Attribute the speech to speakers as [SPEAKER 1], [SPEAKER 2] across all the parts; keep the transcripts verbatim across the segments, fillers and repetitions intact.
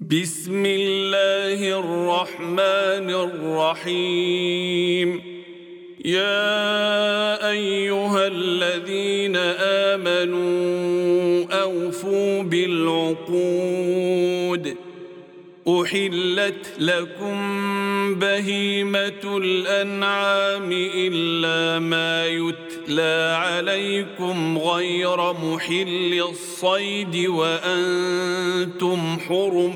[SPEAKER 1] بسم الله الرحمن الرحيم. يا أيها الذين آمنوا أوفوا بالعقود. أحلت لكم بهيمة الأنعام إلا ما يتلى عليكم غير محل الصيد وأنتم حرم.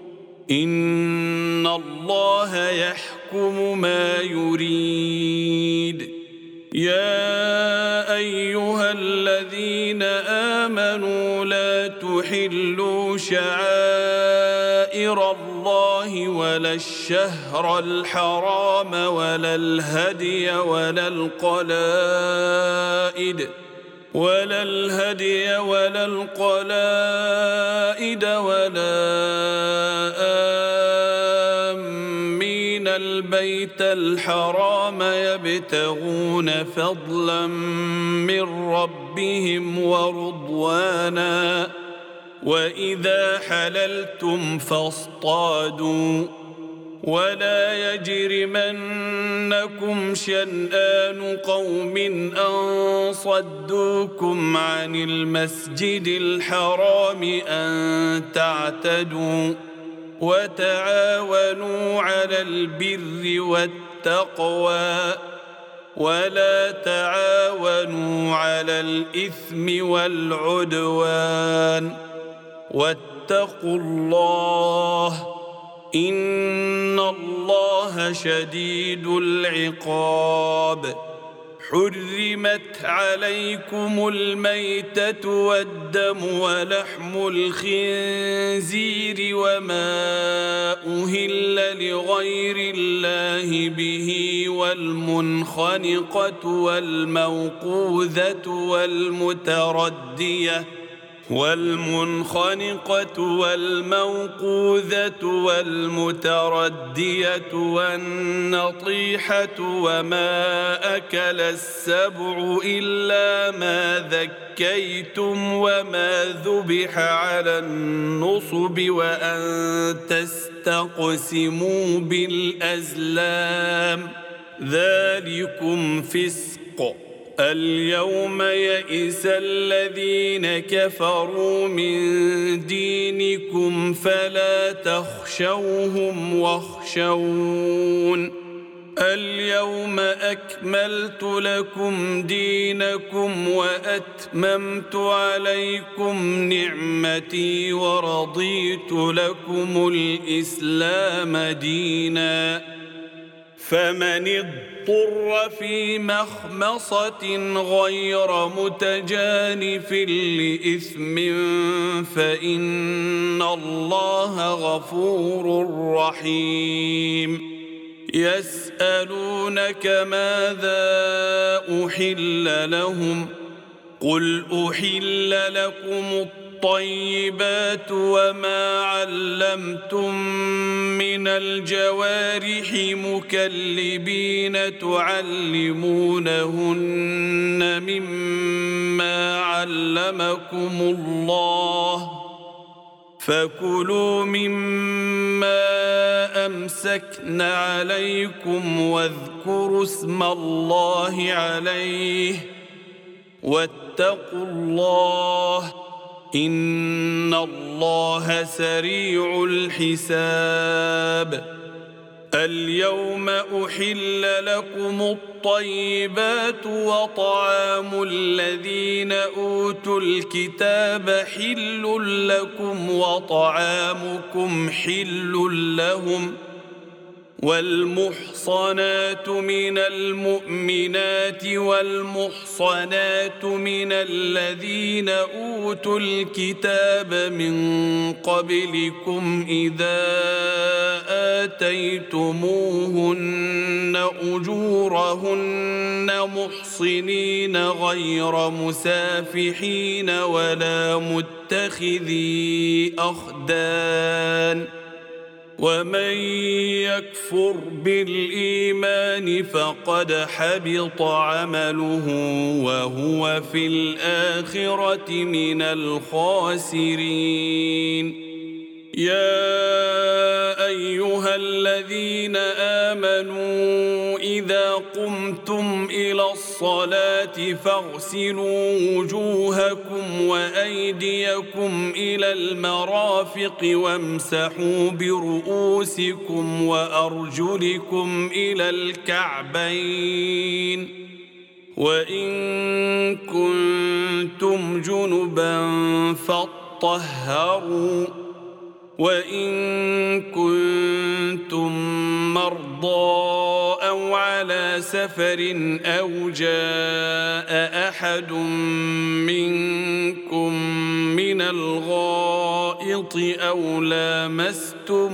[SPEAKER 1] إن الله يحكم ما يريد. يا أيها الذين آمنوا لا تحلوا شعائر الله ولا الشهر الحرام ولا الهدي ولا القلائد ولا الهدي ولا القلائد ولا آمين البيت الحرام يبتغون فضلا من ربهم ورضوانا. وإذا حللتم فاصطادوا ولا يجرمنكم شنآن قوم أن صدوكم عن المسجد الحرام أن تعتدوا. وتعاونوا على البر والتقوى ولا تعاونوا على الإثم والعدوان. واتقوا الله إن الله شديد العقاب. حرمت عليكم الميتة والدم ولحم الخنزير وما أهل لغير الله به والمنخنقة والموقوذة والمتردية والمنخنقة والموقوذة والمتردية والنطيحة وما أكل السبع إلا ما ذكيتم وما ذبح على النصب وأن تستقسموا بالأزلام ذلكم فسق. اليوم يئس الذين كفروا من دينكم فلا تخشوهم واخشون. اليوم أكملت لكم دينكم وأتممت عليكم نعمتي ورضيت لكم الإسلام دينا. فمن اضطر في مخمصة غير متجانف لإثم فإن الله غفور رحيم. يسألونك ماذا أحل لهم قل أحل لكم الطيبات وما علمتم من الجوارح مكلبين تعلمونهن مما علمكم الله فكلوا مما أمسكن عليكم واذكروا اسم الله عليه واتقوا الله إن الله سريع الحساب. اليوم أحل لكم الطيبات وطعام الذين أوتوا الكتاب حل لكم وطعامكم حل لهم. والمحصنات من المؤمنات والمحصنات من الذين أوتوا الكتاب من قبلكم إذا آتيتموهن أجورهن محصنين غير مسافحين ولا متخذي أخدان. ومن يكفر بالإيمان فقد حبط عمله وهو في الآخرة من الخاسرين. يا أيها الذين آمنوا إذا قمتم إلى الصلاة فاغسلوا وجوهكم وأيديكم إلى المرافق وامسحوا برؤوسكم وأرجلكم إلى الكعبين وإن كنتم جنبا فاطهروا وإن كنتم مرضى أو على سفر أو جاء أحد منكم من الغائط أو لامستم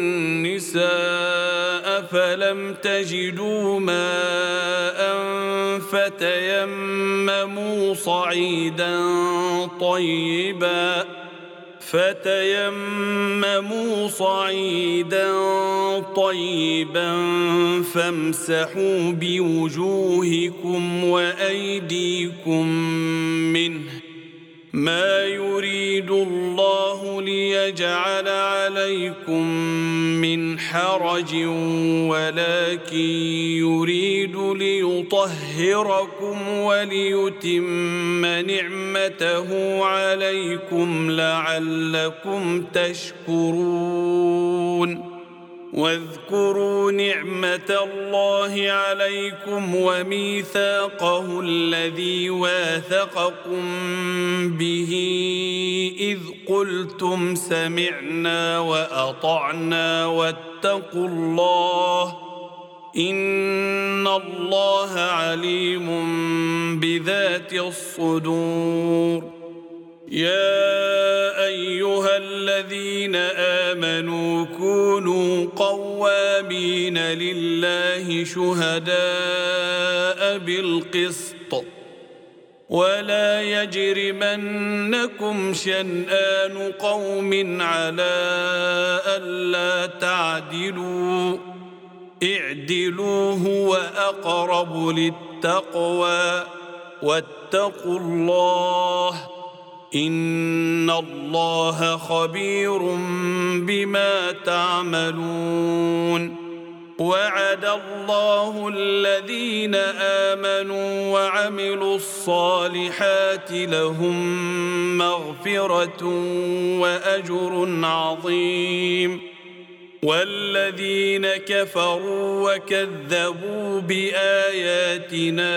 [SPEAKER 1] النساء فلم تجدوا ماء فتيمموا صعيدا طيبا فتيمموا صعيدا طيبا فامسحوا بوجوهكم وأيديكم منه ما يريد الله ليجعل عليكم من حرج ولكن يريد ليطهركم وليتم نعمته عليكم لعلكم تشكرون واذكروا نعمة الله عليكم وميثاقه الذي واثقكم به إذ قلتم سمعنا وأطعنا واتقوا الله إن الله عليم بذات الصدور يا أيها الذين آمنوا كونوا قوامين لله شهداء بالقسط ولا يجرمنكم شنآن قوم على ألا تعدلوا اعدلوا هو أقرب للتقوى واتقوا الله إن الله خبير بما تعملون وعد الله الذين آمنوا وعملوا الصالحات لهم مغفرة وأجر عظيم والذين كفروا وكذبوا بآياتنا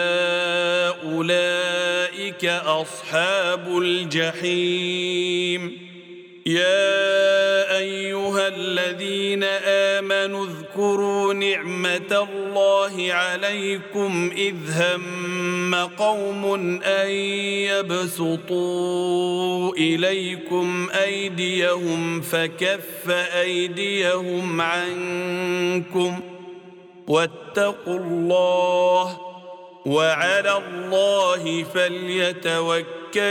[SPEAKER 1] أولئك أصحاب الجحيم يا أيها الذين آمنوا اذكروا نعمة الله عليكم إذ هم قوم أن يبسطوا إليكم أيديهم فكف أيديهم عنكم واتقوا الله وعلى الله فليتوكل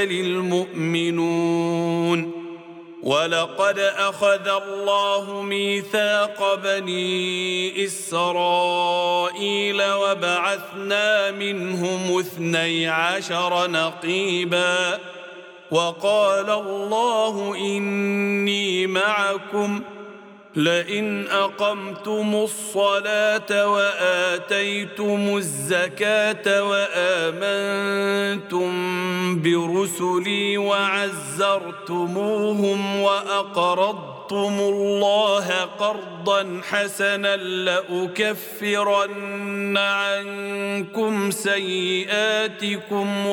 [SPEAKER 1] المؤمنون ولقد أخذ الله ميثاق بني إسرائيل وبعثنا منهم اثني عشر نقيبا وقال الله إني معكم لئن أقمتم الصلاة وآتيتم الزكاة وآمنتم برسلي وعزرتموهم وأقرضتم الله قرضا حسنا لأكفرن عنكم سيئاتكم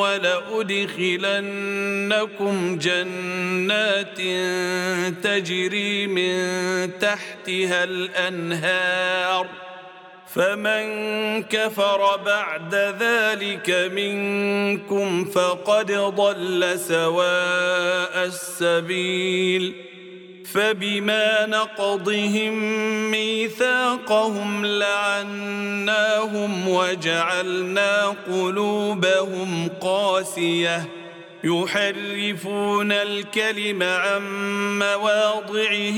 [SPEAKER 1] ولأدخلنكم جنات تجري من تحتها الأنهار فمن كفر بعد ذلك منكم فقد ضل سواء السبيل فبما نقضهم ميثاقهم لعناهم وجعلنا قلوبهم قاسية يحرفون الكلم عن مواضعه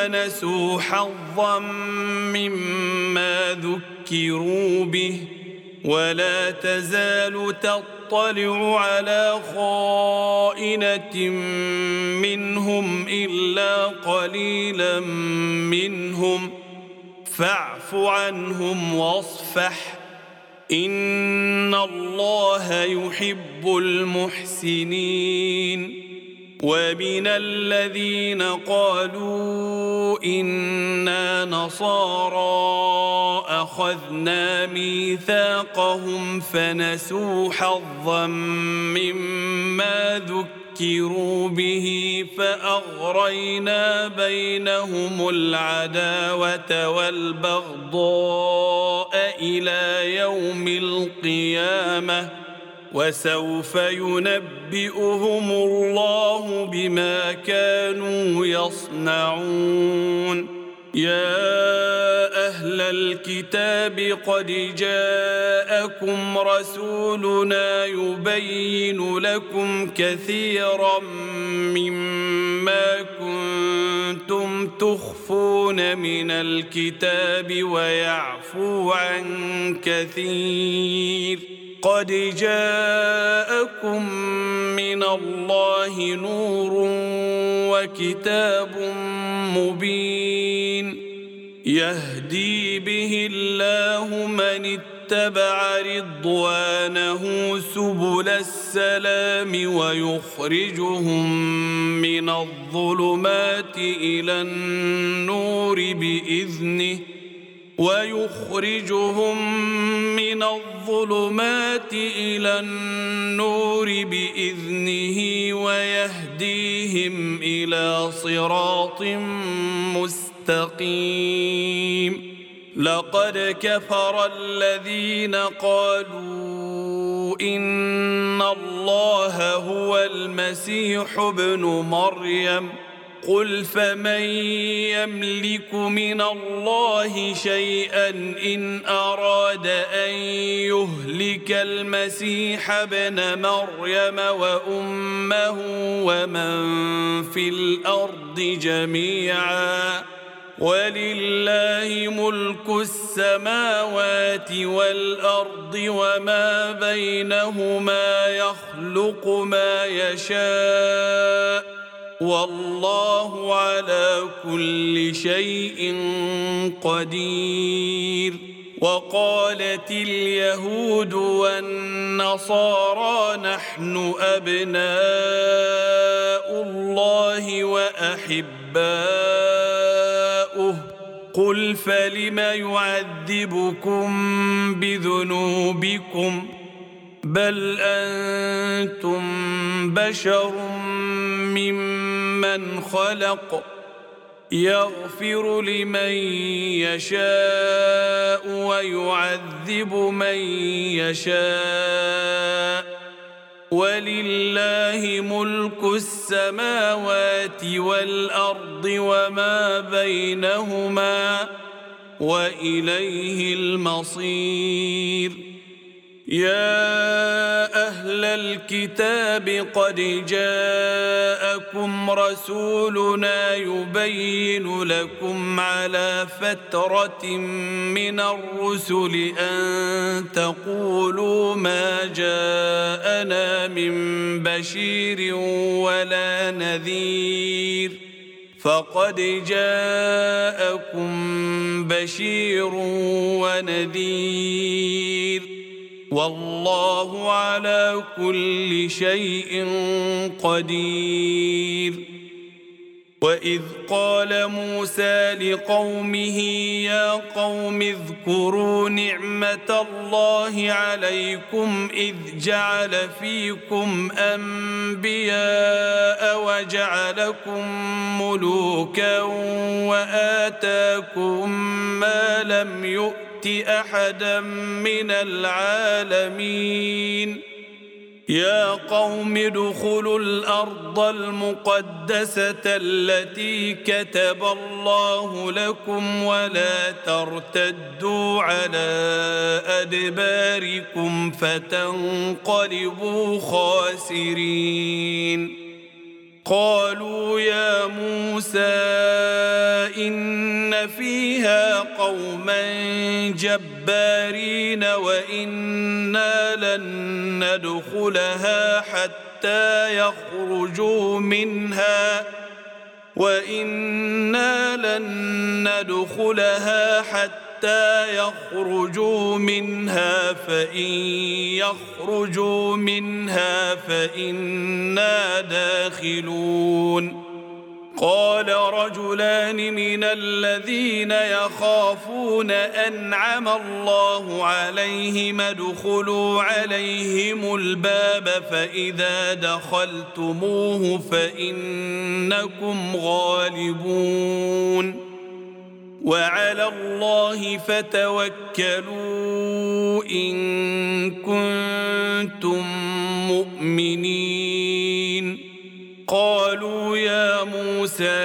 [SPEAKER 1] ونسوا حظا مما ذكروا به ولا تزال تطلع على خائنة منهم إلا قليلا منهم فاعف عنهم واصفح إن الله يحب المحسنين. ومن الذين قالوا إنا نصارى أخذنا ميثاقهم فنسوا حظا مما ذكروا به فأغرينا بينهم العداوة والبغضاء إلى يوم القيامة وسوف ينبئهم الله بما كانوا يصنعون. يا أهل الكتاب قد جاءكم رسولنا يبين لكم كثيرا مما كنتم تخفون من الكتاب ويعفو عن كثير. قد جاءكم من الله نور وكتاب مبين يهدي به الله من اتبع رضوانه سبل السلام ويخرجهم من الظلمات إلى النور بإذنه ويخرجهم من الظلمات إلى النور بإذنه ويهديهم إلى صراط مستقيم. لقد كفر الذين قالوا إن الله هو المسيح ابن مريم قل فمن يملك من الله شيئا إن أراد أن يهلك المسيح ابن مريم وأمه ومن في الأرض جميعا ولله ملك السماوات والأرض وما بينهما يخلق ما يشاء والله على كل شيء قدير. وقالت اليهود والنصارى نحن أبناء الله وأحباؤه قل فلم يعذبكم بذنوبكم بل أنتم بشر ممن خلق يغفر لمن يشاء ويعذب من يشاء ولله ملك السماوات والأرض وما بينهما وإليه المصير. يا أهل الكتاب قد جاءكم رسولنا يبين لكم على فترة من الرسل أن تقولوا ما جاءنا من بشير ولا نذير فقد جاءكم بشير ونذير والله على كل شيء قدير. وإذ قال موسى لقومه يا قوم اذكروا نعمة الله عليكم إذ جعل فيكم أنبياء وجعلكم ملوكا وآتاكم ما لم يؤت أحدا من العالمين. يا قوم ادخلوا الأرض المقدسة التي كتب الله لكم ولا ترتدوا على أدباركم فتنقلبوا خاسرين. قالوا يا موسى إن إن فيها قوما جبارين وإنا لن ندخلها حتى يخرجوا منها وإنا لن ندخلها حتى يخرجوا منها فإن يخرجوا منها فإنا داخلون. قال رجلان من الذين يخافون أنعم الله عليهم ادخلوا عليهم الباب فإذا دخلتموه فإنكم غالبون وعلى الله فتوكلوا إن كنتم مؤمنين. قالوا يا موسى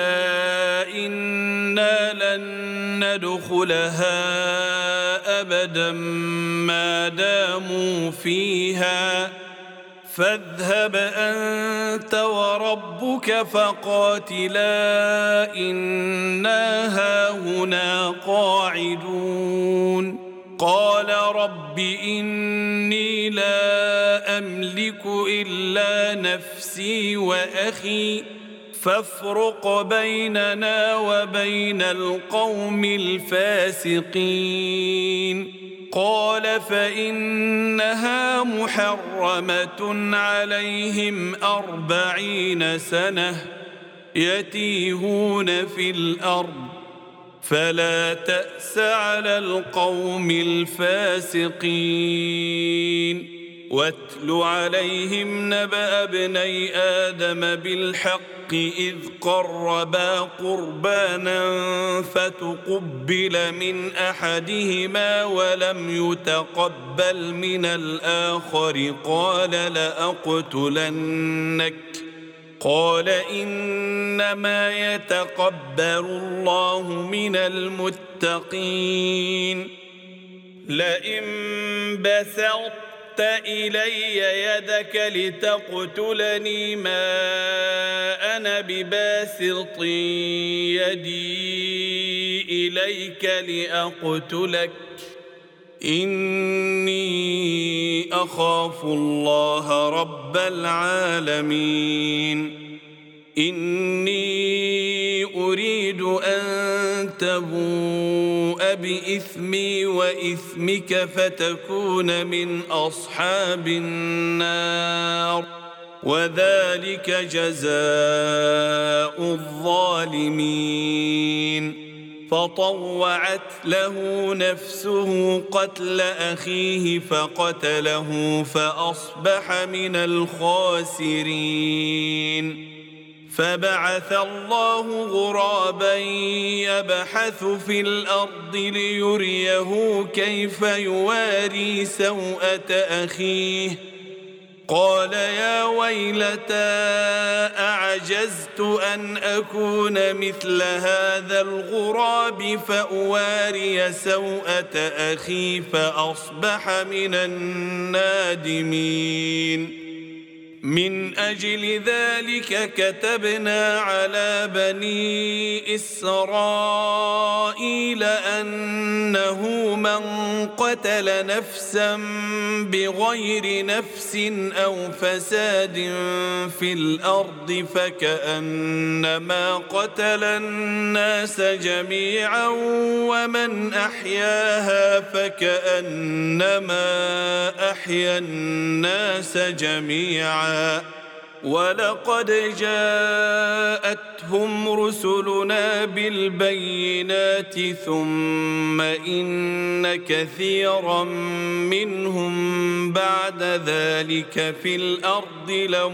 [SPEAKER 1] إنا لن ندخلها أبدا ما داموا فيها فاذهب أنت وربك فقاتلا إنا هاهنا قاعدون. قال رب إني لا أملك إلا نفسي وأخي فافرق بيننا وبين القوم الفاسقين. قال فإنها محرمة عليهم أربعين سنة يتيهون في الأرض فلا تأس على القوم الفاسقين. واتل عليهم نبأ ابني آدم بالحق إذ قربا قربانا فتقبل من أحدهما ولم يتقبل من الآخر قال لأقتلنك قال إنما يتقبل الله من المتقين. لئن بسطت إلي يدك لتقتلني ما أنا بباسط يدي إليك لأقتلك إني أخاف الله رب العالمين. إني أريد أن تبوء بإثمي وإثمك فتكون من أصحاب النار وذلك جزاء الظالمين. فطوعت له نفسه قتل أخيه فقتله فأصبح من الخاسرين. فبعث الله غرابا يبحث في الأرض ليريه كيف يواري سوءة أخيه قال يا ويلتى أعجزت أن أكون مثل هذا الغراب فأواري سوءة أخي فأصبح من النادمين. من أجل ذلك كتبنا على بني إسرائيل أنه من قتل نفسا بغير نفس أو فساد في الأرض فكأنما قتل الناس جميعا ومن أحياها فكأنما أحيا الناس جميعا ولقد جاءتهم رسلنا بالبينات ثم إن كثيرا منهم بعد ذلك في الأرض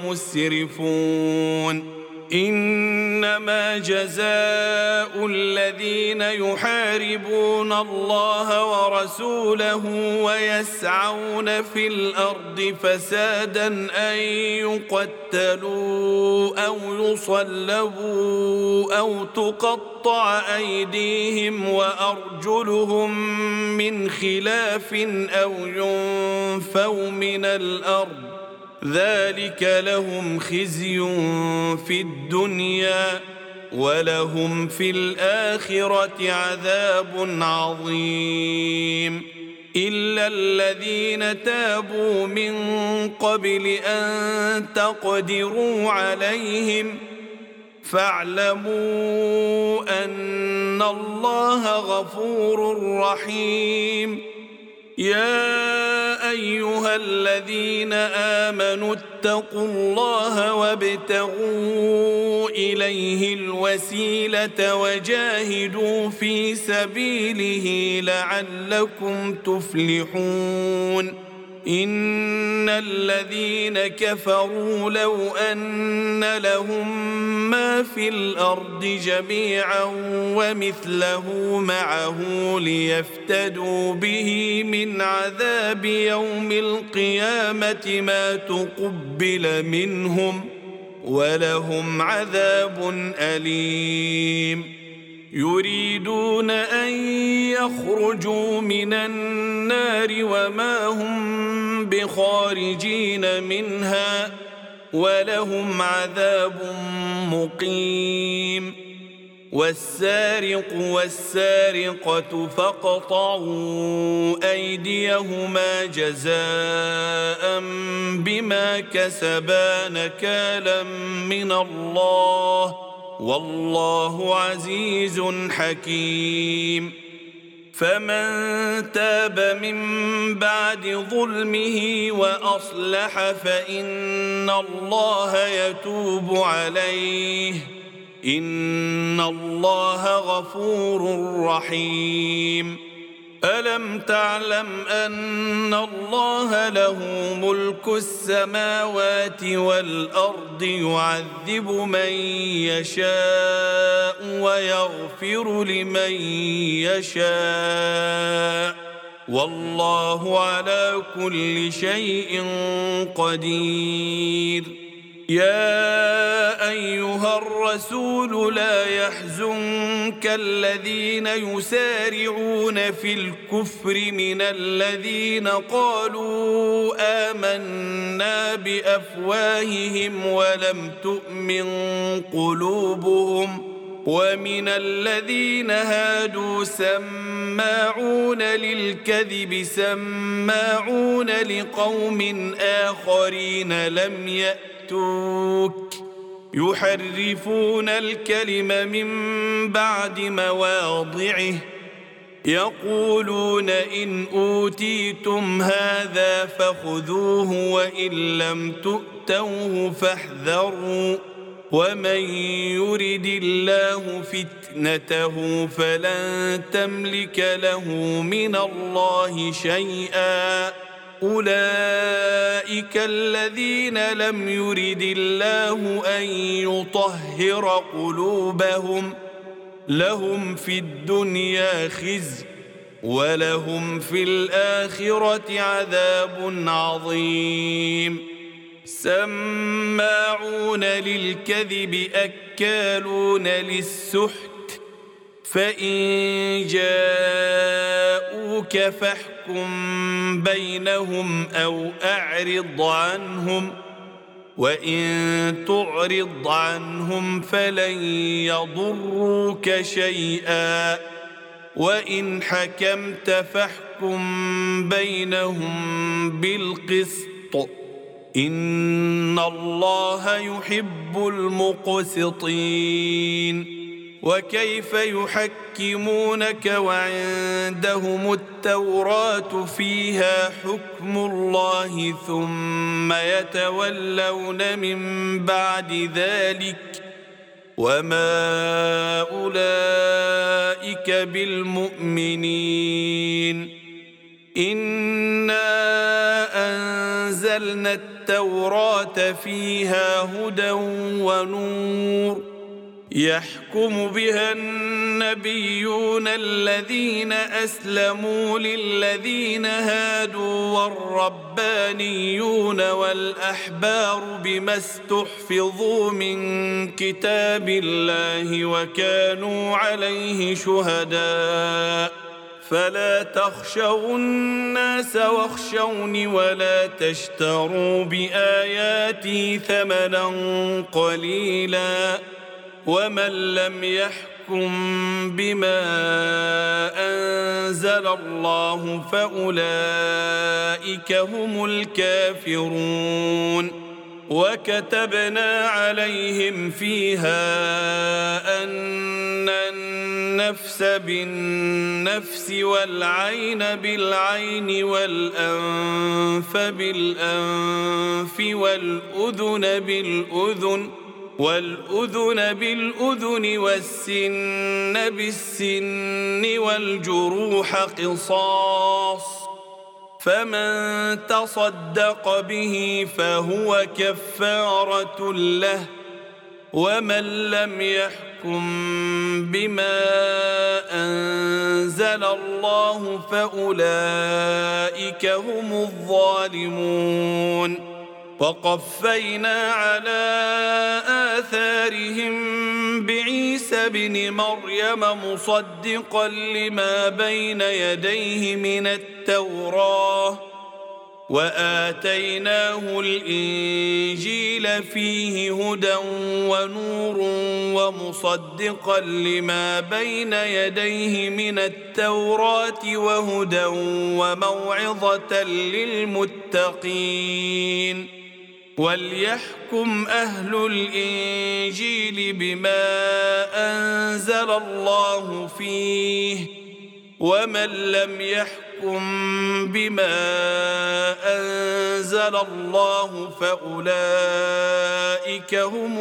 [SPEAKER 1] لمسرفون. إنما جزاء الذين يحاربون الله ورسوله ويسعون في الأرض فسادا أن يقتلوا أو يصلبوا أو تقطع أيديهم وأرجلهم من خلاف أو ينفوا من الأرض ذلك لهم خزي في الدنيا ولهم في الآخرة عذاب عظيم إلا الذين تابوا من قبل أن تقدروا عليهم فاعلموا أن الله غفور رحيم يا أيها الذين آمنوا اتقوا الله وابتغوا إليه الوسيلة وجاهدوا في سبيله لعلكم تفلحون إن الذين كفروا لو أن لهم ما في الأرض جميعا ومثله معه ليفتدوا به من عذاب يوم القيامة ما تقبل منهم ولهم عذاب أليم يريدون أن يخرجوا من النار وما هم بخارجين منها ولهم عذاب مقيم والسارق والسارقة فاقطعوا أيديهما جزاء بما كسبا نكالا من الله والله عزيز حكيم فمن تاب من بعد ظلمه وأصلح فإن الله يتوب عليه إن الله غفور رحيم ألم تعلم أن الله له ملك السماوات والأرض يعذب من يشاء ويغفر لمن يشاء والله على كل شيء قدير يا أيها الرسول لا يحزنك الذين يسارعون في الكفر من الذين قالوا آمنا بأفواههم ولم تؤمن قلوبهم ومن الذين هادوا سماعون للكذب سماعون لقوم آخرين لم يأتوك يحرفون الكلم من بعد مواضعه يقولون إن أوتيتم هذا فخذوه وإن لم تؤتوه فاحذروا ومن يرد الله فتنته فلن تملك له من الله شيئا أولئك الذين لم يرد الله أن يطهر قلوبهم لهم في الدنيا خزي ولهم في الآخرة عذاب عظيم سماعون للكذب أكالون للسحت فإن جاءوك فاحكم بينهم أو أعرض عنهم وإن تعرض عنهم فلن يضروك شيئا وإن حكمت فاحكم بينهم بالقسط إن الله يحب المقسطين وكيف يحكمونك وعندهم التوراة فيها حكم الله ثم يتولون من بعد ذلك وما أولئك بالمؤمنين إنا أنزلنا التوراة فيها هدى ونور يحكم بها النبيون الذين أسلموا للذين هادوا والربانيون والأحبار بما استحفظوا من كتاب الله وكانوا عليه شهداء فلا تخشوا الناس واخشوني ولا تشتروا بآياتي ثمنا قليلا ومن لم يحكم بما أنزل الله فأولئك هم الكافرون وكتبنا عليهم فيها أن النفس بالنفس والعين بالعين والأنف بالأنف والأذن بالأذن والأذن بالأذن والسن بالسن والجروح قصاص فمن تصدق به فهو كفارة له ومن لم يحكم بما أنزل الله فأولئك هم الظالمون وقفينا على آثارهم بعيسى بن مريم مصدقا لما بين يديه من التوراة وآتيناه الإنجيل فيه هدى ونور ومصدقا لما بين يديه من التوراة وهدى وموعظة للمتقين وليحكم أهل الإنجيل بما أنزل الله فيه ومن لم يحكم بما أنزل الله فأولئك هم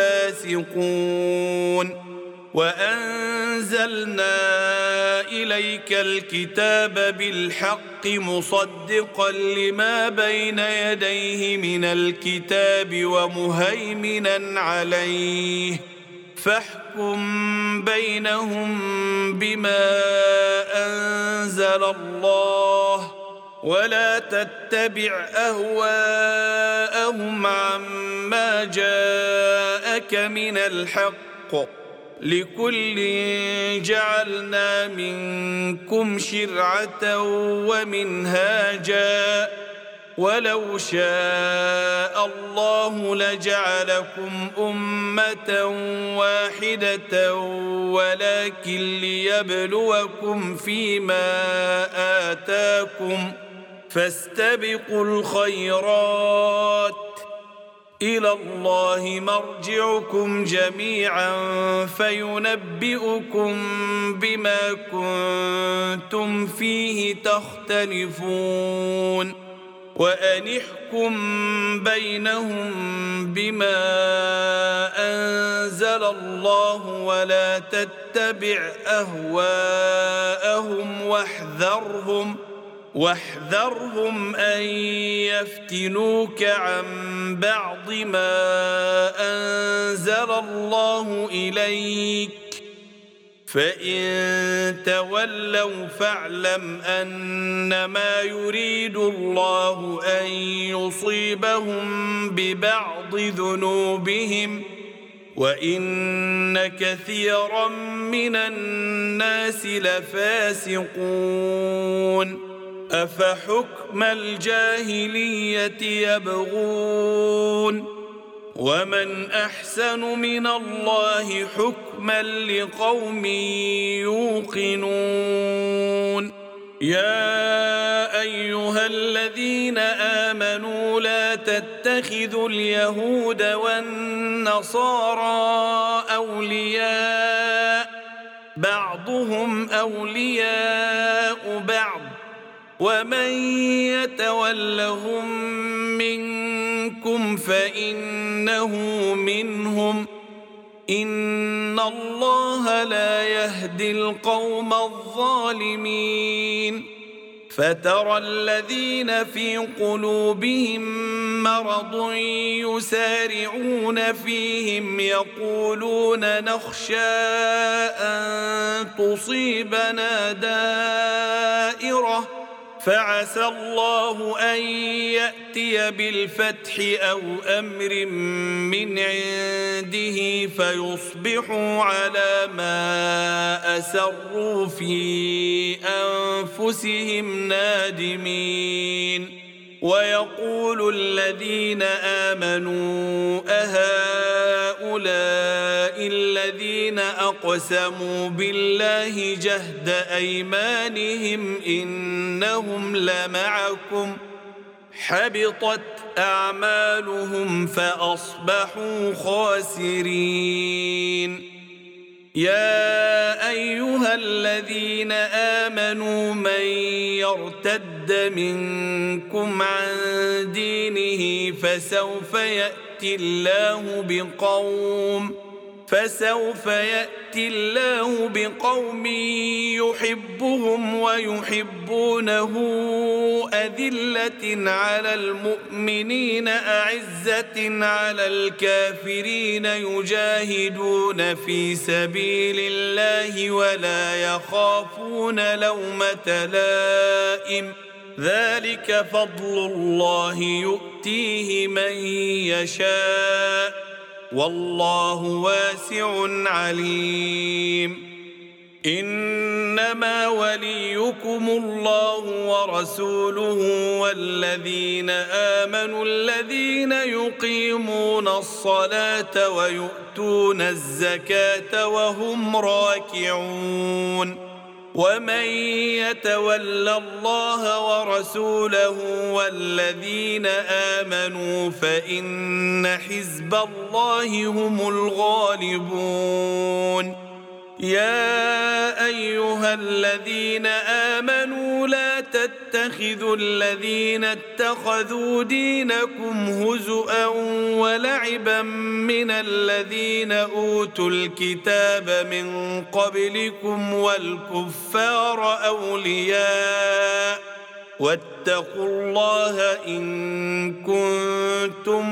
[SPEAKER 1] الفاسقون وأنزلنا إليك الكتاب بالحق مصدقا لما بين يديه من الكتاب ومهيمنا عليه فاحكم بينهم بما أنزل الله ولا تتبع أهواءهم عما جاءك من الحق لكل جعلنا منكم شرعة ومنهاجا ولو شاء الله لجعلكم أمة واحدة ولكن ليبلوكم فيما آتاكم فاستبقوا الخيرات إلى الله مرجعكم جميعا فينبئكم بما كنتم فيه تختلفون وأن احكم بينهم بما أنزل الله ولا تتبع أهواءهم واحذرهم واحذرهم أن يفتنوك عن بعض ما أنزل الله إليك فإن تولوا فاعلم أنما يريد الله أن يصيبهم ببعض ذنوبهم وإن كثيرا من الناس لفاسقون أفحكم الجاهلية يبغون ومن أحسن من الله حكما لقوم يوقنون يا أيها الذين آمنوا لا تتخذوا اليهود والنصارى أولياء بعضهم أولياء بعض ومن يتولهم منكم فإنه منهم إن الله لا يهدي القوم الظالمين فترى الذين في قلوبهم مرض يسارعون فيهم يقولون نخشى أن تصيبنا دائرة فعسى الله أن يأتي بالفتح أو أمر من عنده فيصبحوا على ما أسروا في أنفسهم نادمين ويقول الذين آمنوا أهؤلاء الذين أقسموا بالله جهد أيمانهم إنهم لمعكم حبطت أعمالهم فأصبحوا خاسرين. يا أيها الذين آمنوا من يرتد منكم عن دينه فسوف يأتي الله بقوم فسوف يأتي الله بقوم يحبهم ويحبونه أذلة على المؤمنين أعزة على الكافرين يجاهدون في سبيل الله ولا يخافون لومة لائم ذلك فضل الله يؤتيه من يشاء والله واسع عليم. إنما وليكم الله ورسوله والذين آمنوا الذين يقيمون الصلاة ويؤتون الزكاة وهم راكعون. ومن يتول الله ورسوله والذين آمنوا فإن حزب الله هم الغالبون. يا أيها الذين آمنوا لا تتخذوا الذين اتخذوا دينكم هزؤا ولعبا من الذين أوتوا الكتاب من قبلكم والكفار أولياء واتقوا الله إن كنتم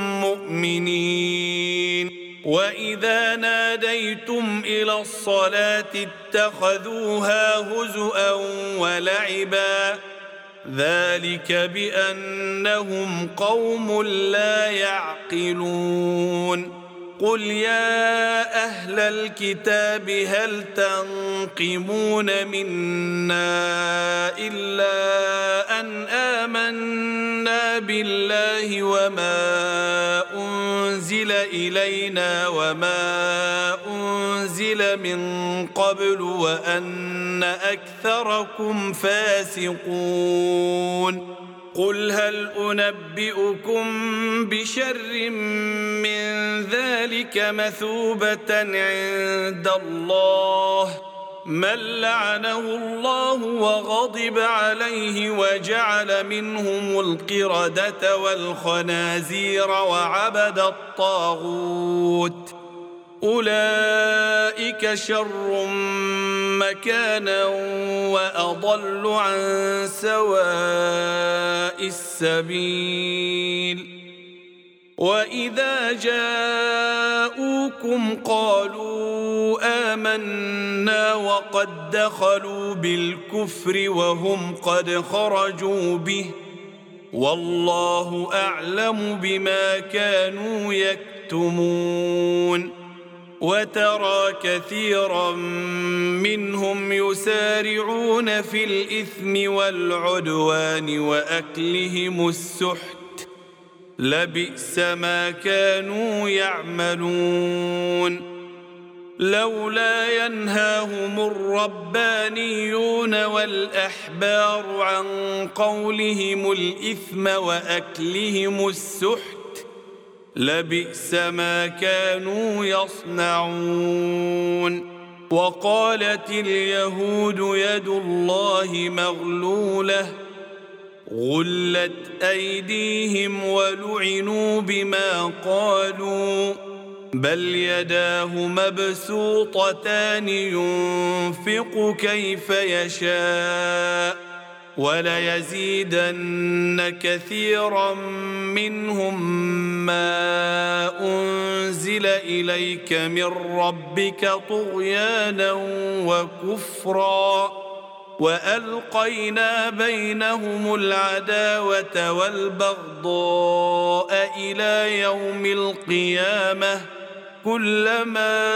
[SPEAKER 1] مؤمنين. وإذا ناديتم إلى الصلاة اتخذوها هزؤا ولعبا ذلك بأنهم قوم لا يعقلون. قل يا أهل الكتاب هل تنقمون منا إلا أن آمنا بالله وما أنزل إلينا وما أنزل من قبل وأن أكثركم فاسقون. قل هل أنبئكم بشر من ذلك مثوبة عند الله من لعنه الله وغضب عليه وجعل منهم القردة والخنازير وعبد الطاغوت أولئك شر مكانا وأضل عن سواء السبيل. وإذا جاءوكم قالوا آمنا وقد دخلوا بالكفر وهم قد خرجوا به والله أعلم بما كانوا يكتمون. وترى كثيرا منهم يسارعون في الإثم والعدوان وأكلهم السحت لبئس ما كانوا يعملون. لولا ينهاهم الربانيون والأحبار عن قولهم الإثم وأكلهم السحت لبئس ما كانوا يصنعون. وقالت اليهود يد الله مغلولة غلت أيديهم ولعنوا بما قالوا بل يداه مبسوطتان ينفق كيف يشاء وليزيدن كثيرا منهم ما أنزل إليك من ربك طغيانا وكفرا وألقينا بينهم العداوة والبغضاء إلى يوم القيامة كلما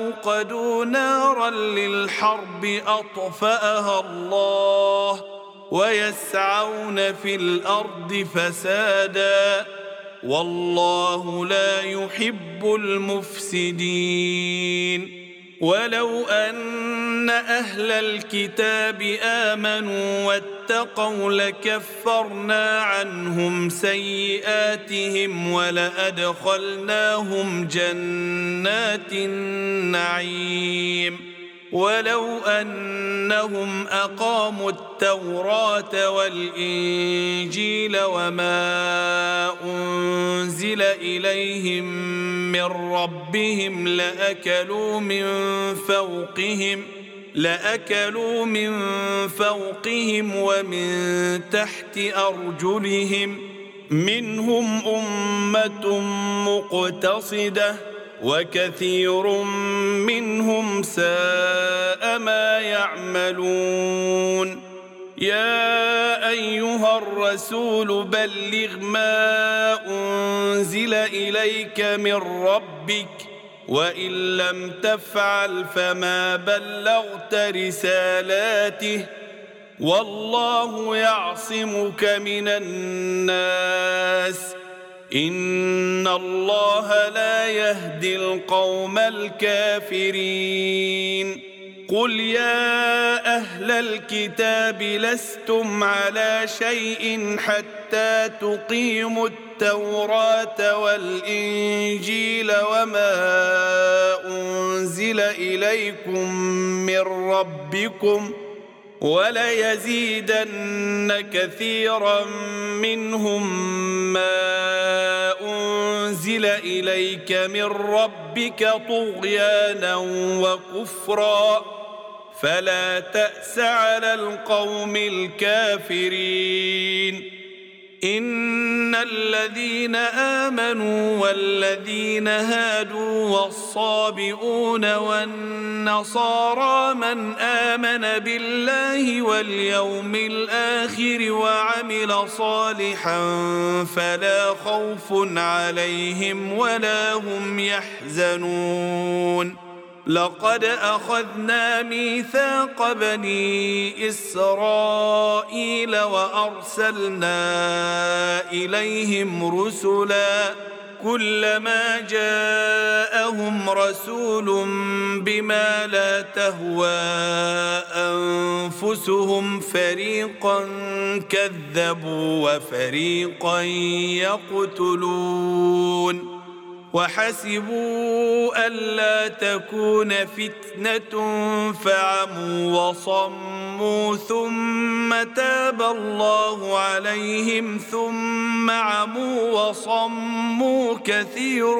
[SPEAKER 1] أوقدوا نارا للحرب أطفأها الله ويسعون في الأرض فسادا والله لا يحب المفسدين. ولو أن أهل الكتاب آمنوا واتقوا لكفرنا عنهم سيئاتهم ولأدخلناهم جنات النعيم. ولو أنهم أقاموا التوراة والإنجيل وما أنزل إليهم من ربهم لأكلوا من فوقهم لأكلوا من فوقهم ومن تحت أرجلهم منهم أمة مقتصدة وكثير منهم ساء ما يعملون. يا أيها الرسول بلغ ما أنزل إليك من ربك وإن لم تفعل فما بلغت رسالاته والله يعصمك من الناس إن الله لا يهدي القوم الكافرين. قل يا أهل الكتاب لستم على شيء حتى تقيموا التوراة والإنجيل وما أنزل إليكم من ربكم وليزيدن كثيرا منهم ما أنزل إليك من ربك طغيانا وكفرا فلا تأس على القوم الكافرين. إن الذين آمنوا والذين هادوا والصابئون والنصارى من آمن بالله واليوم الآخر وعمل صالحا فلا خوف عليهم ولا هم يحزنون. لقد أخذنا ميثاق بني إسرائيل وأرسلنا إليهم رسلا كلما جاءهم رسول بما لا تهوى أنفسهم فريقا كذبوا وفريقا يقتلون. وحسبوا ألا تكون فتنة فعموا وصموا ثم تاب الله عليهم ثم عموا وصموا كثير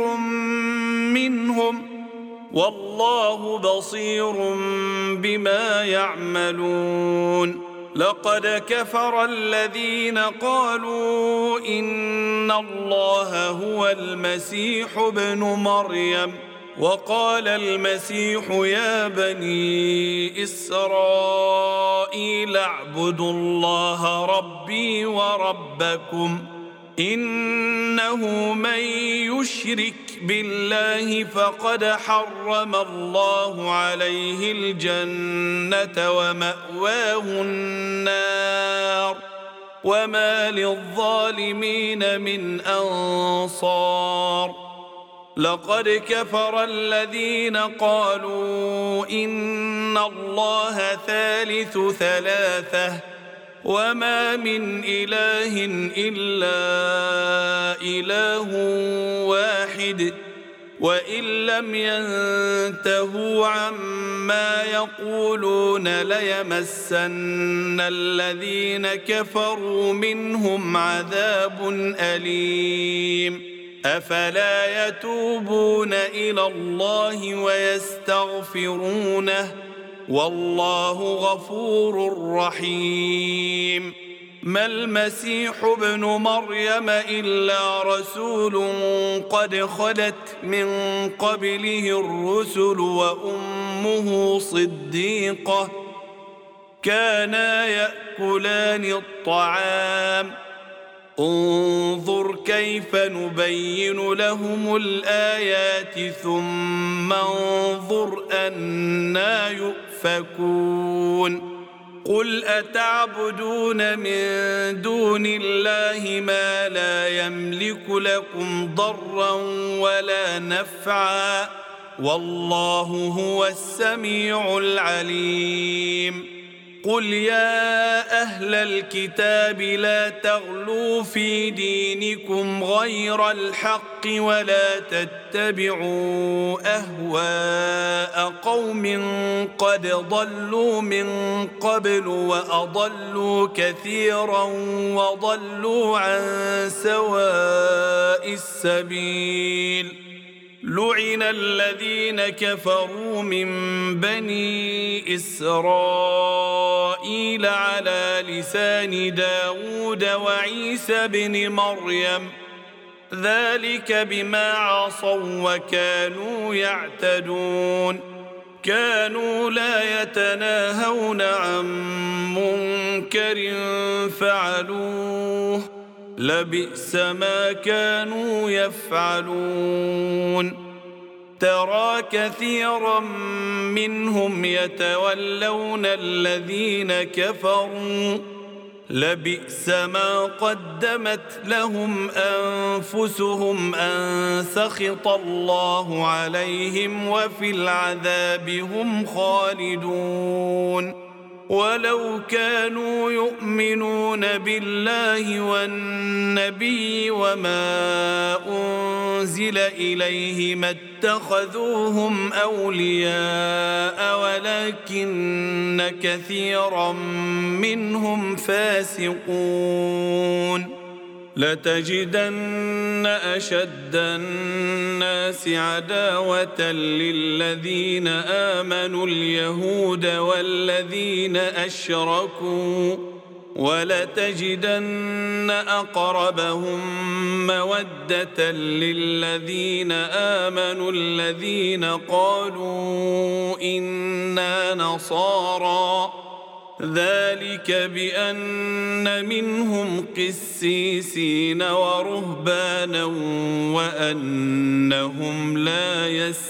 [SPEAKER 1] منهم والله بصير بما يعملون. لقد كفر الذين قالوا إن الله هو المسيح ابن مريم وقال المسيح يا بني إسرائيل اعبدوا الله ربي وربكم إنه من يشرك بالله فقد حرم الله عليه الجنة ومأواه النار وما للظالمين من أنصار. لقد كفر الذين قالوا إن الله ثالث ثلاثة وما من إله إلا إله واحد وإن لم ينتهوا عما يقولون ليمسن الذين كفروا منهم عذاب أليم. أفلا يتوبون إلى الله ويستغفرونه والله غفور رحيم. ما المسيح ابن مريم إلا رسول قد خلت من قبله الرسل وأمه صديقة كانا يأكلان الطعام انظر كيف نبين لهم الآيات ثم انظر أنا يؤفكون. قل أتعبدون من دون الله ما لا يملك لكم ضرا ولا نفعا والله هو السميع العليم قل يا أهل الكتاب لا تغلوا في دينكم غير الحق ولا تتبعوا أهواء قوم قد ضلوا من قبل وأضلوا كثيرا وضلوا عن سواء السبيل لعن الذين كفروا من بني إسرائيل على لسان داود وعيسى بن مريم ذلك بما عصوا وكانوا يعتدون كانوا لا يتناهون عن منكر فعلوه لبئس ما كانوا يفعلون ترى كثيرا منهم يتولون الذين كفروا لبئس ما قدمت لهم أنفسهم أن سخط الله عليهم وفي العذاب هم خالدون ولو كانوا يؤمنون بالله والنبي وما أنزل إليه ما اتخذوهم أولياء ولكن كثيرا منهم فاسقون لتجدن أشد الناس عداوة للذين آمنوا اليهود والذين أشركوا ولتجدن أقربهم مودة للذين آمنوا الذين قالوا إنا نصارى ذلك بأن منهم قسيسين ورهبانا وأنهم لا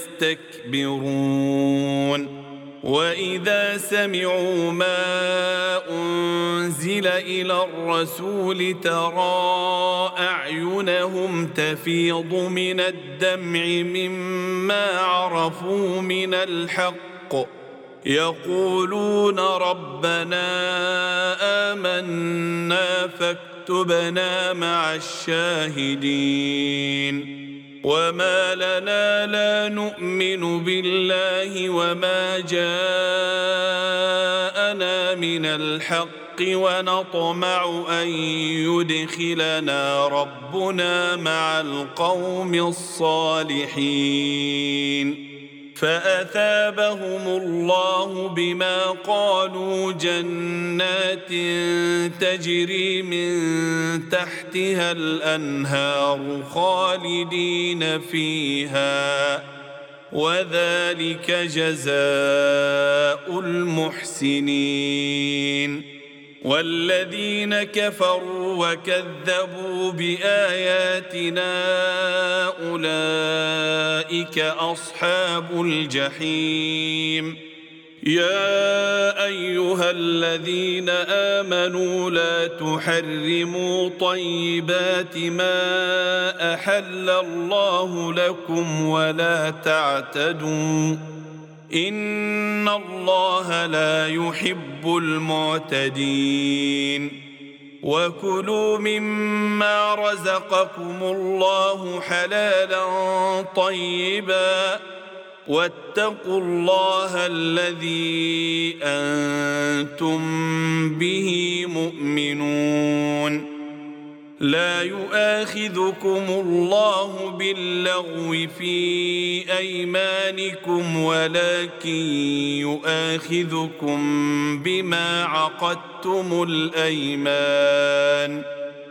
[SPEAKER 1] يستكبرون وإذا سمعوا ما أنزل إلى الرسول ترى أعينهم تفيض من الدمع مما عرفوا من الحق يقولون ربنا آمنا فاكتبنا مع الشاهدين وما لنا لا نؤمن بالله وما جاءنا من الحق ونطمع أن يدخلنا ربنا مع القوم الصالحين فأثابهم الله بما قالوا جنات تجري من تحتها الأنهار خالدين فيها وذلك جزاء المحسنين والذين كفروا وكذبوا بآياتنا أولئك أصحاب الجحيم يا أيها الذين آمنوا لا تحرموا طيبات ما أحل الله لكم ولا تعتدوا إن الله لا يحب المعتدين وكلوا مما رزقكم الله حلالا طيبا واتقوا الله الذي أنتم به مؤمنون لا يؤاخذكم الله باللغو في أيمانكم ولكن يؤاخذكم بما عقدتم الأيمان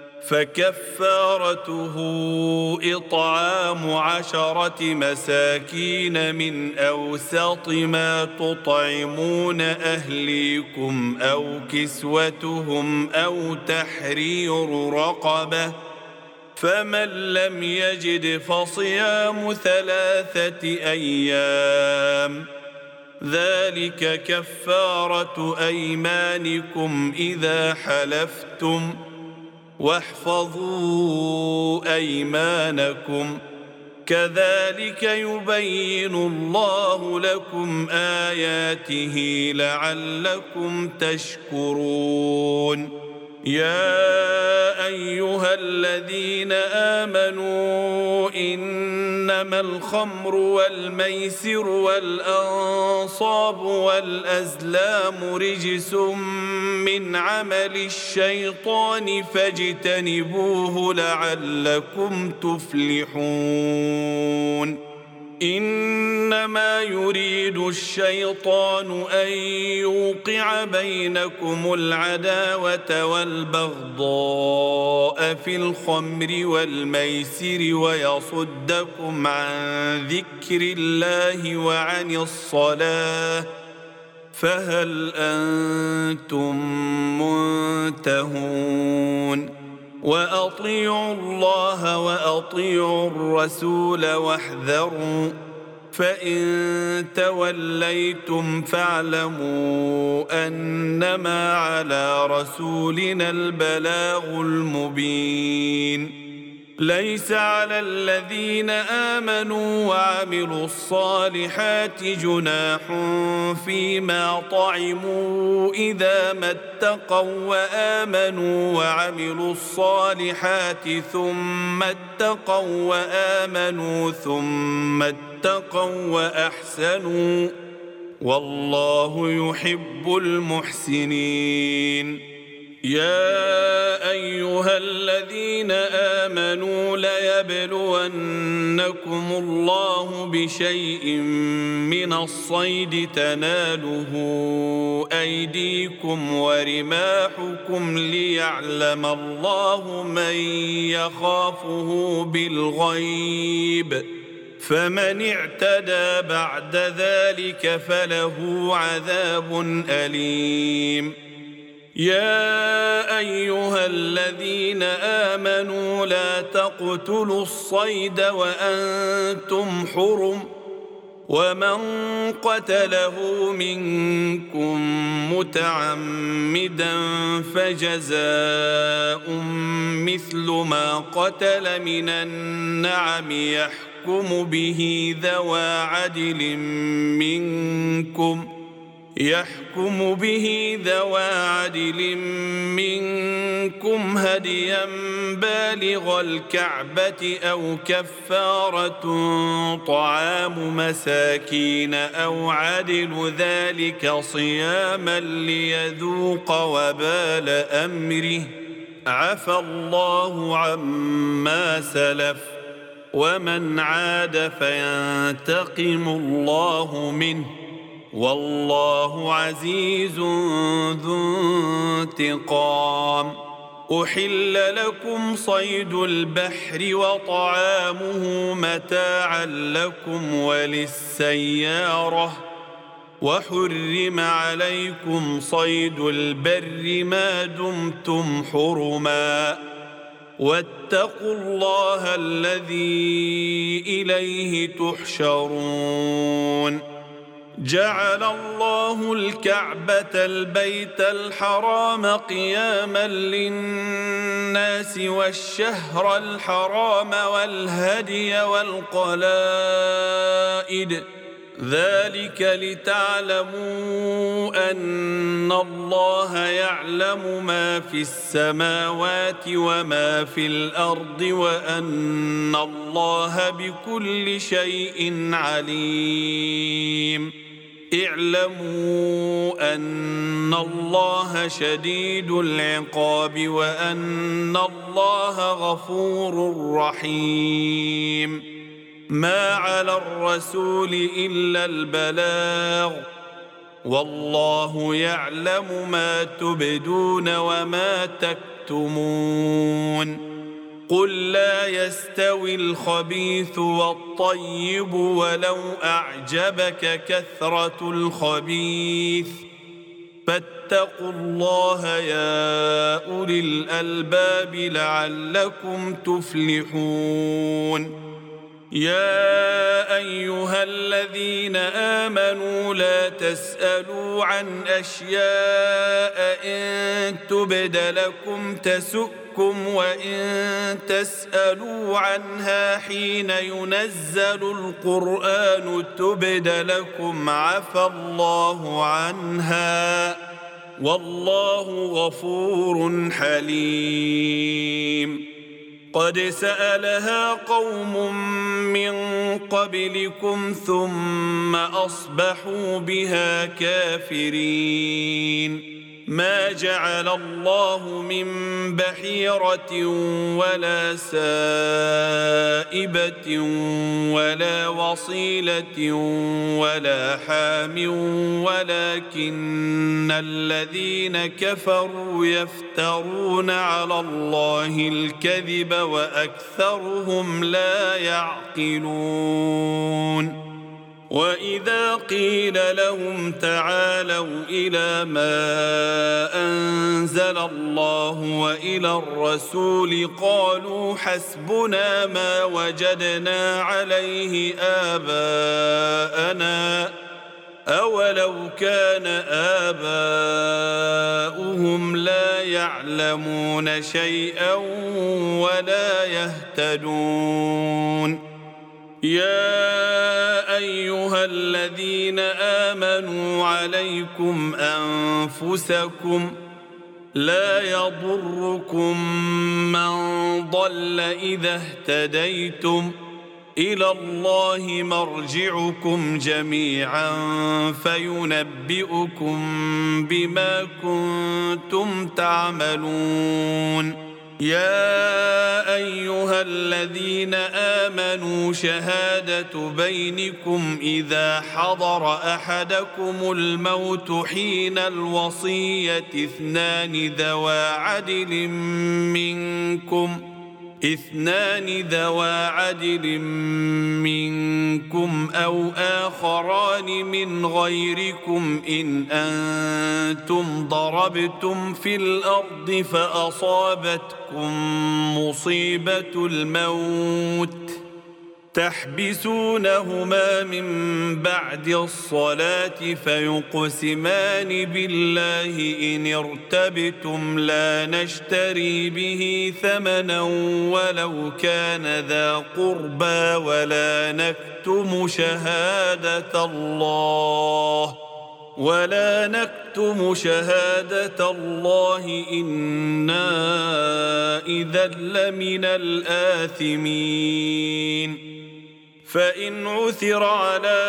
[SPEAKER 1] فكفارته إطعام عشرة مساكين من أوسط ما تطعمون أهليكم أو كسوتهم أو تحرير رقبة فمن لم يجد فصيام ثلاثة أيام ذلك كفارة أيمانكم إذا حلفتم واحفظوا أيمانكم كذلك يبين الله لكم آياته لعلكم تشكرون يا أيها الذين آمنوا إنما الخمر والميسر والأنصاب والأزلام رجس من عمل الشيطان فاجتنبوه لعلكم تفلحون إنما يريد الشيطان أن يوقع بينكم العداوة والبغضاء في الخمر والميسر ويصدكم عن ذكر الله وعن الصلاة فهل أنتم منتهون وأطيعوا الله وأطيعوا الرسول واحذروا فإن توليتم فاعلموا أنما على رسولنا البلاغ المبين ليس على الذين آمنوا وعملوا الصالحات جناح فيما طعموا إذا ما اتقوا وآمنوا وعملوا الصالحات ثم اتقوا وآمنوا ثم اتقوا وأحسنوا والله يحب المحسنين يا أيها الذين آمنوا ليبلونكم الله بشيء من الصيد تناله أيديكم ورماحكم ليعلم الله من يخافه بالغيب فمن اعتدى بعد ذلك فله عذاب أليم يا أيها الذين آمنوا لا تقتلوا الصيد وأنتم حرم ومن قتله منكم متعمدا فجزاء مثل ما قتل من النعم يحكم به ذوى عدل منكم يحكم به ذوى عدل منكم هديا بالغ الكعبة أو كفارة طعام مساكين أو عدل ذلك صياما ليذوق وبال أمره عفى الله عما سلف ومن عاد فينتقم الله منه والله عزيز ذو انتقام أحل لكم صيد البحر وطعامه متاعا لكم وللسيارة وحرم عليكم صيد البر ما دمتم حرما واتقوا الله الذي إليه تحشرون جعل الله الكعبة البيت الحرام قياما للناس والشهر الحرام والهدي والقلائد ذلك لتعلموا أن الله يعلم ما في السماوات وما في الأرض وأن الله بكل شيء عليم اعلموا أن الله شديد العقاب وأن الله غفور رحيم ما على الرسول إلا البلاغ والله يعلم ما تبدون وما تكتمون قل لا يستوي الخبيث والطيب ولو أعجبك كثرة الخبيث فاتقوا الله يا أولي الألباب لعلكم تفلحون يا أيها الذين آمنوا لا تسألوا عن أشياء إن تبد لكم تسؤكم وإن تسألوا عنها حين ينزل القرآن تبد لكم عفى الله عنها والله غفور حليم. قد سألها قوم من قبلكم ثم أصبحوا بها كافرين. ما جعل الله من بحيرة ولا سائبة ولا وصيلة ولا حام ولكن الذين كفروا يفترون على الله الكذب وأكثرهم لا يعقلون. وإذا قيل لهم تعالوا إلى ما أنزل الله وإلى الرسول قالوا حسبنا ما وجدنا عليه آباءنا أولو كان آباؤهم لا يعلمون شيئا ولا يهتدون. يا أيها الذين آمنوا عليكم أنفسكم لا يضركم من ضل إذا اهتديتم إلى الله مرجعكم جميعا فينبئكم بما كنتم تعملون. يا أيها الذين آمنوا شهادة بينكم إذا حضر أحدكم الموت حين الوصية اثنان ذوى عدل منكم اثنان ذوى عدل منكم أو آخران من غيركم إن أنتم ضربتم في الأرض فأصابتكم مصيبة الموت تحبسونهما من بعد الصلاة فيقسمان بالله إن ارتبتم لا نشتري به ثمنا ولو كان ذا قربى ولا نكتم شهادة الله ولا نكتم شهادة الله إنا إذا لمن الآثمين. فإن عثر على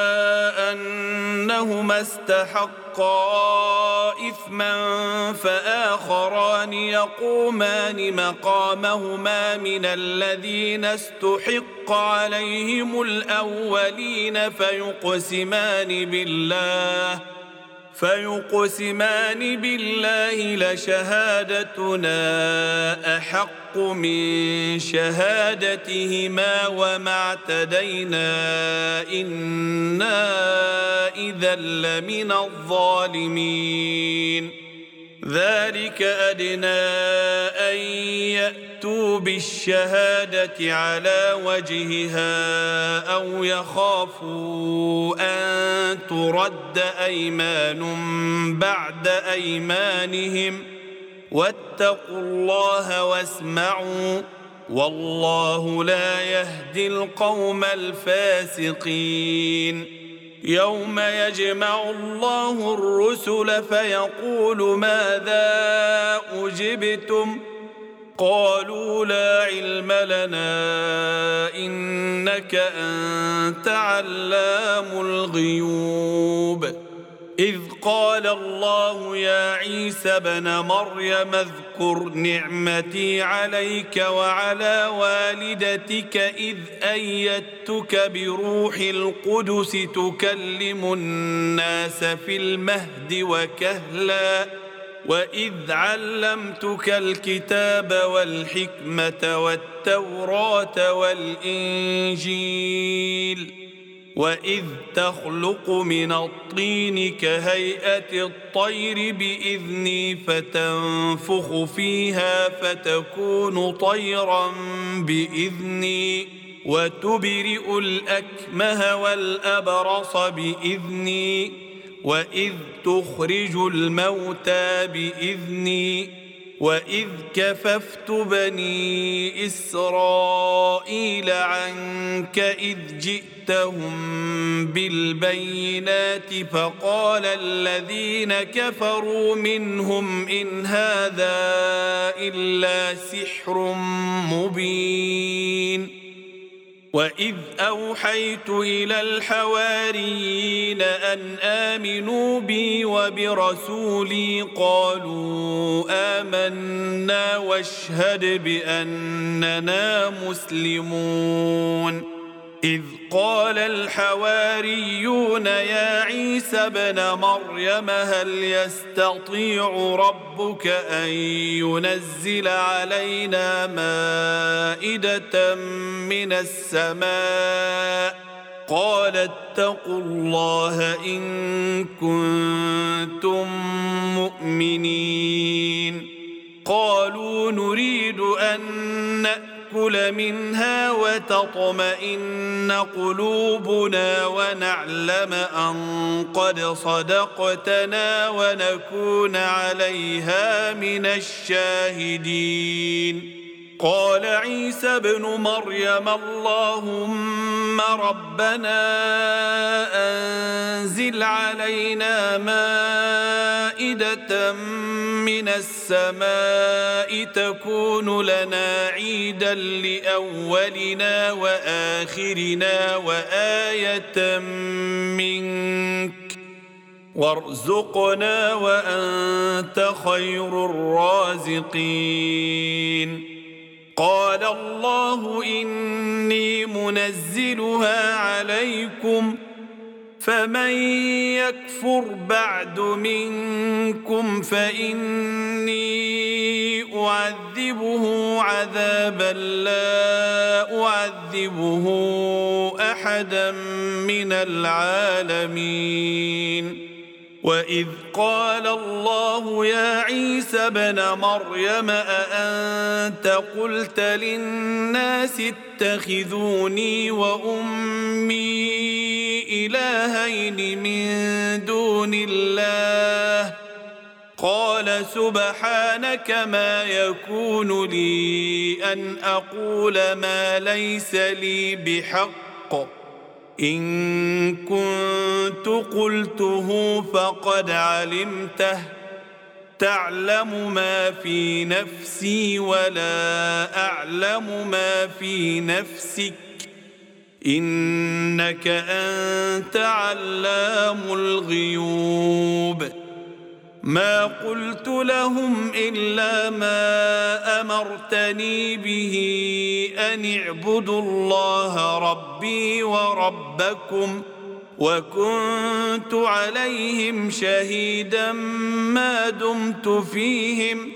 [SPEAKER 1] أنهما استحقا إثما فآخران يقومان مقامهما من الذين استحق عليهم الأولين فيقسمان بالله فيقسمان بالله لشهادتنا أحق من شهادتهما وما اعتدينا إنا إذا لمن الظالمين. ذلك أدنى أن يأتوا بالشهادة على وجهها أو يخافوا أن ترد أيمان بعد أيمانهم واتقوا الله واسمعوا والله لا يهدي القوم الفاسقين. يوم يجمع الله الرسل فيقول ماذا أجبتم قالوا لا علم لنا إنك أنت علام الغيوب. إذ قال الله يا عيسى ابن مريم اذكر نعمتي عليك وعلى والدتك إذ أيدتك بروح القدس تكلم الناس في المهد وكهلا وإذ علمتك الكتاب والحكمة والتوراة والإنجيل وإذ تخلق من الطين كهيئة الطير بإذني فتنفخ فيها فتكون طيرا بإذني وتبرئ الأكمه والأبرص بإذني وإذ تخرج الموتى بإذني وإذ كففت بني إسرائيل عنك إذ جئتهم بالبينات فقال الذين كفروا منهم إن هذا إلا سحر مبين وإذ أوحيت إلى الحواريين أن آمنوا بي وبرسولي قالوا آمنا واشهد بأننا مسلمون إذ قال الحواريون يا عيسى ابن مريم هل يستطيع ربك أن ينزل علينا مائدة من السماء قال اتقوا الله إن كنتم مؤمنين قالوا نريد أن نأكل منها وتطمئن قلوبنا ونعلم أن قد صدقتنا ونكون عليها من الشاهدين قال عيسى ابن مريم اللهم ربنا أنزل علينا مائدة من السماء تكون لنا عيدا لأولنا وآخرنا وآية منك وارزقنا وأنت خير الرازقين قال الله إني منزلها عليكم فمن يكفر بعد منكم فإني أعذبه عذابا لا أعذبه أحدا من العالمين وإذ قال الله يا عيسى ابن مريم أأنت قلت للناس اتخذوني وأمي إلهين من دون الله قال سبحانك ما يكون لي أن أقول ما ليس لي بحق إن كنت قلته فقد علمته تعلم ما في نفسي ولا أعلم ما في نفسك إنك أنت علام الغيوب ما قلت لهم إلا ما أمرتني به أن اعبدوا الله ربي وربكم وكنت عليهم شهيدا ما دمت فيهم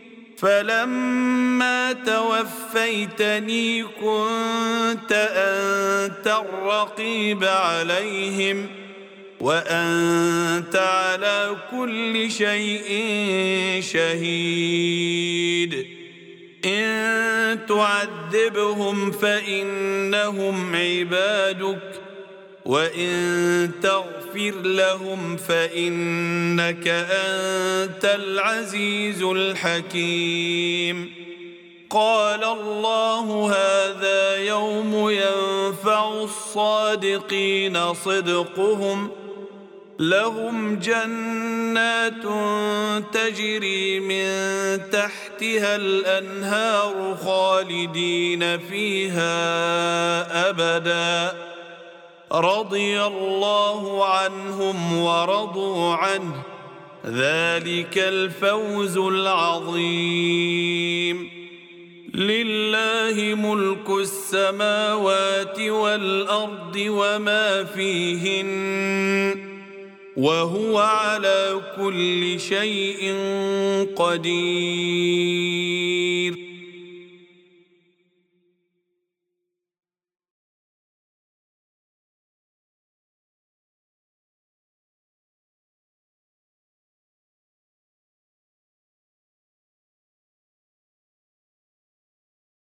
[SPEAKER 1] فلما توفيتني كنت أنت الرقيب عليهم وأنت على كل شيء شهيد إن تعذبهم فإنهم عبادك وإن تغفر لهم فإنك أنت العزيز الحكيم قال الله هذا يوم ينفع الصادقين صدقهم لهم جنات تجري من تحتها الأنهار خالدين فيها أبدا رضي الله عنهم ورضوا عنه ذلك الفوز العظيم لله ملك السماوات والأرض وما فيهن وهو على كل شيء قدير